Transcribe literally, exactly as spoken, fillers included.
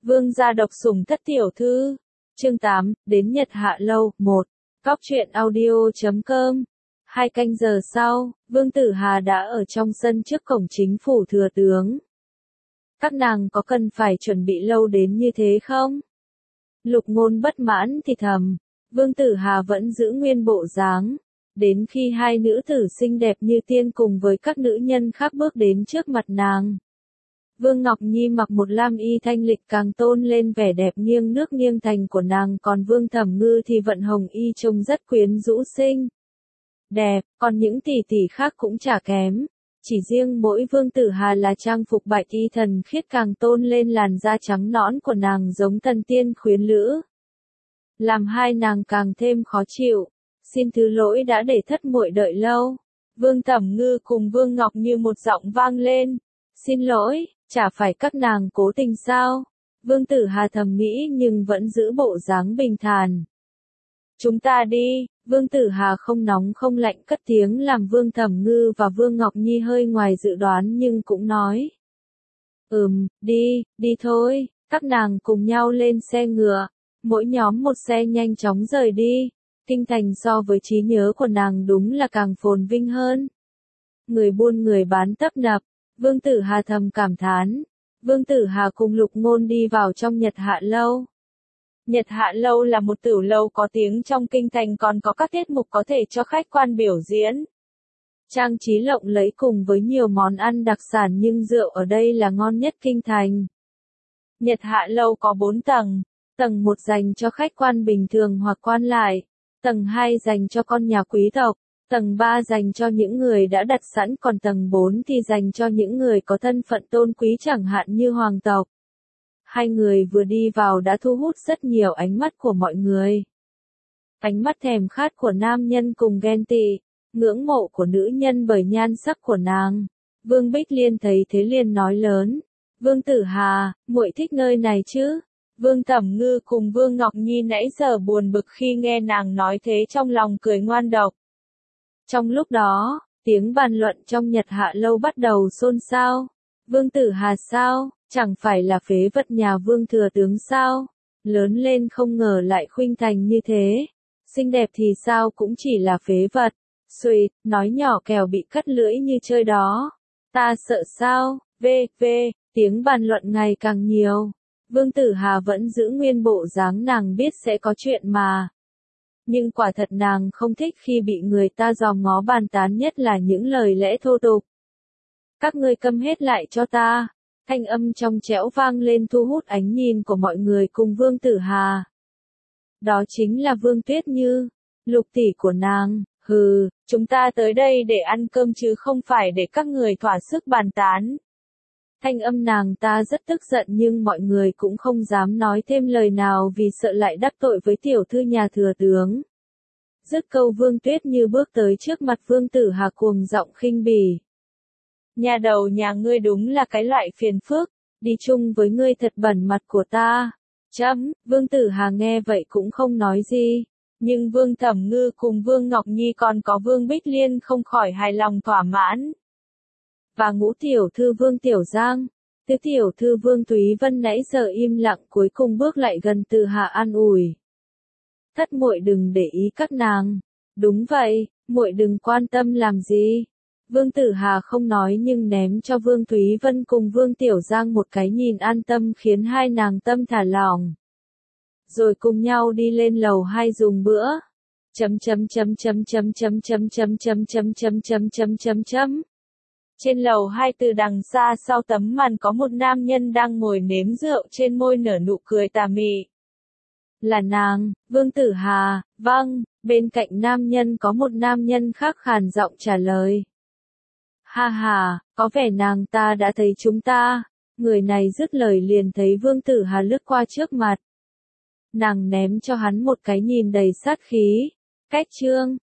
Vương gia độc sủng thất tiểu thư. Chương tám, đến Nhật Hạ Lâu, một. Góc truyện audio chấm com. Hai canh giờ sau, Vương Tử Hà đã ở trong sân trước cổng chính phủ thừa tướng. Các nàng có cần phải chuẩn bị lâu đến như thế không? Lục Ngôn bất mãn thì thầm. Vương Tử Hà vẫn giữ nguyên bộ dáng. Đến khi hai nữ tử xinh đẹp như tiên cùng với các nữ nhân khác bước đến trước mặt nàng. Vương Ngọc Nhi mặc một lam y thanh lịch càng tôn lên vẻ đẹp nghiêng nước nghiêng thành của nàng, còn Vương Thẩm Ngư thì vận hồng y trông rất quyến rũ xinh đẹp, còn những tỷ tỷ khác cũng chả kém. Chỉ riêng mỗi Vương Tử Hà là trang phục bạch y thần khiết càng tôn lên làn da trắng nõn của nàng giống thần tiên khuyến lữ, làm hai nàng càng thêm khó chịu. Xin thứ lỗi đã để thất muội đợi lâu. Vương Thẩm Ngư cùng Vương Ngọc như một giọng vang lên. Xin lỗi, chả phải các nàng cố tình sao? Vương Tử Hà thầm nghĩ nhưng vẫn giữ bộ dáng bình thản. Chúng ta đi. Vương Tử Hà không nóng không lạnh cất tiếng làm Vương Thẩm Ngư và Vương Ngọc Nhi hơi ngoài dự đoán nhưng cũng nói. Ừm, đi, đi thôi. Các nàng cùng nhau lên xe ngựa. Mỗi nhóm một xe nhanh chóng rời đi. Kinh thành so với trí nhớ của nàng đúng là càng phồn vinh hơn. Người buôn người bán tấp nập. Vương Tử Hà thầm cảm thán. Vương Tử Hà cùng Lục Ngôn đi vào trong Nhật Hạ Lâu. Nhật Hạ Lâu là một tửu lâu có tiếng trong kinh thành, còn có các tiết mục có thể cho khách quan biểu diễn. Trang trí lộng lẫy cùng với nhiều món ăn đặc sản, nhưng rượu ở đây là ngon nhất kinh thành. Nhật Hạ Lâu có bốn tầng. Tầng một dành cho khách quan bình thường hoặc quan lại. Tầng hai dành cho con nhà quý tộc. Tầng ba dành cho những người đã đặt sẵn, còn tầng bốn thì dành cho những người có thân phận tôn quý chẳng hạn như hoàng tộc. Hai người vừa đi vào đã thu hút rất nhiều ánh mắt của mọi người. Ánh mắt thèm khát của nam nhân cùng ghen tị, ngưỡng mộ của nữ nhân bởi nhan sắc của nàng. Vương Bích Liên thấy thế liền nói lớn. Vương Tử Hà, muội thích nơi này chứ? Vương Thẩm Ngư cùng Vương Ngọc Nhi nãy giờ buồn bực khi nghe nàng nói thế trong lòng cười ngoan độc. Trong lúc đó, tiếng bàn luận trong Nhật Hạ Lâu bắt đầu xôn xao. Vương Tử Hà sao, chẳng phải là phế vật nhà Vương Thừa Tướng sao? Lớn lên không ngờ lại khuynh thành như thế. Xinh đẹp thì sao cũng chỉ là phế vật. Xuỵt, nói nhỏ kẻo bị cắt lưỡi như chơi đó. Ta sợ sao, vê vê, tiếng bàn luận ngày càng nhiều. Vương Tử Hà vẫn giữ nguyên bộ dáng, nàng biết sẽ có chuyện mà. Nhưng quả thật nàng không thích khi bị người ta dòm ngó bàn tán, nhất là những lời lẽ thô tục. Các ngươi câm hết lại cho ta. Thanh âm trong trẻo vang lên thu hút ánh nhìn của mọi người cùng Vương Tử Hà. Đó chính là Vương Tuyết Như, lục tỷ của nàng. Hừ, chúng ta tới đây để ăn cơm chứ không phải để các người thỏa sức bàn tán. Thanh âm nàng ta rất tức giận nhưng mọi người cũng không dám nói thêm lời nào vì sợ lại đắc tội với tiểu thư nhà thừa tướng. Dứt câu Vương Tuyết Như bước tới trước mặt Vương Tử Hà cuồng giọng khinh bỉ. Nhà đầu nhà ngươi đúng là cái loại phiền phức, đi chung với ngươi thật bẩn mặt của ta. Chấm, Vương Tử Hà nghe vậy cũng không nói gì. Nhưng Vương Thẩm Ngư cùng Vương Ngọc Nhi còn có Vương Bích Liên không khỏi hài lòng thỏa mãn. Và ngũ tiểu thư Vương Tiểu Giang, tứ tiểu thư Vương Túy Vân nãy giờ im lặng cuối cùng bước lại gần Tử Hà an ủi. Thất muội đừng để ý các nàng. Đúng vậy, muội đừng quan tâm làm gì. Vương Tử Hà không nói nhưng ném cho Vương Túy Vân cùng Vương Tiểu Giang một cái nhìn an tâm khiến hai nàng tâm thả lỏng. Rồi cùng nhau đi lên lầu hai dùng bữa. Chấm chấm chấm chấm chấm chấm chấm chấm chấm chấm chấm chấm chấm chấm chấm. Trên lầu hai từ đằng xa sau tấm màn có một nam nhân đang ngồi nếm rượu, trên môi nở nụ cười tà mị. Là nàng, Vương Tử Hà, vâng, bên cạnh nam nhân có một nam nhân khác khàn giọng trả lời. Ha ha, có vẻ nàng ta đã thấy chúng ta. Người này dứt lời liền thấy Vương Tử Hà lướt qua trước mặt. Nàng ném cho hắn một cái nhìn đầy sát khí. Cách trương,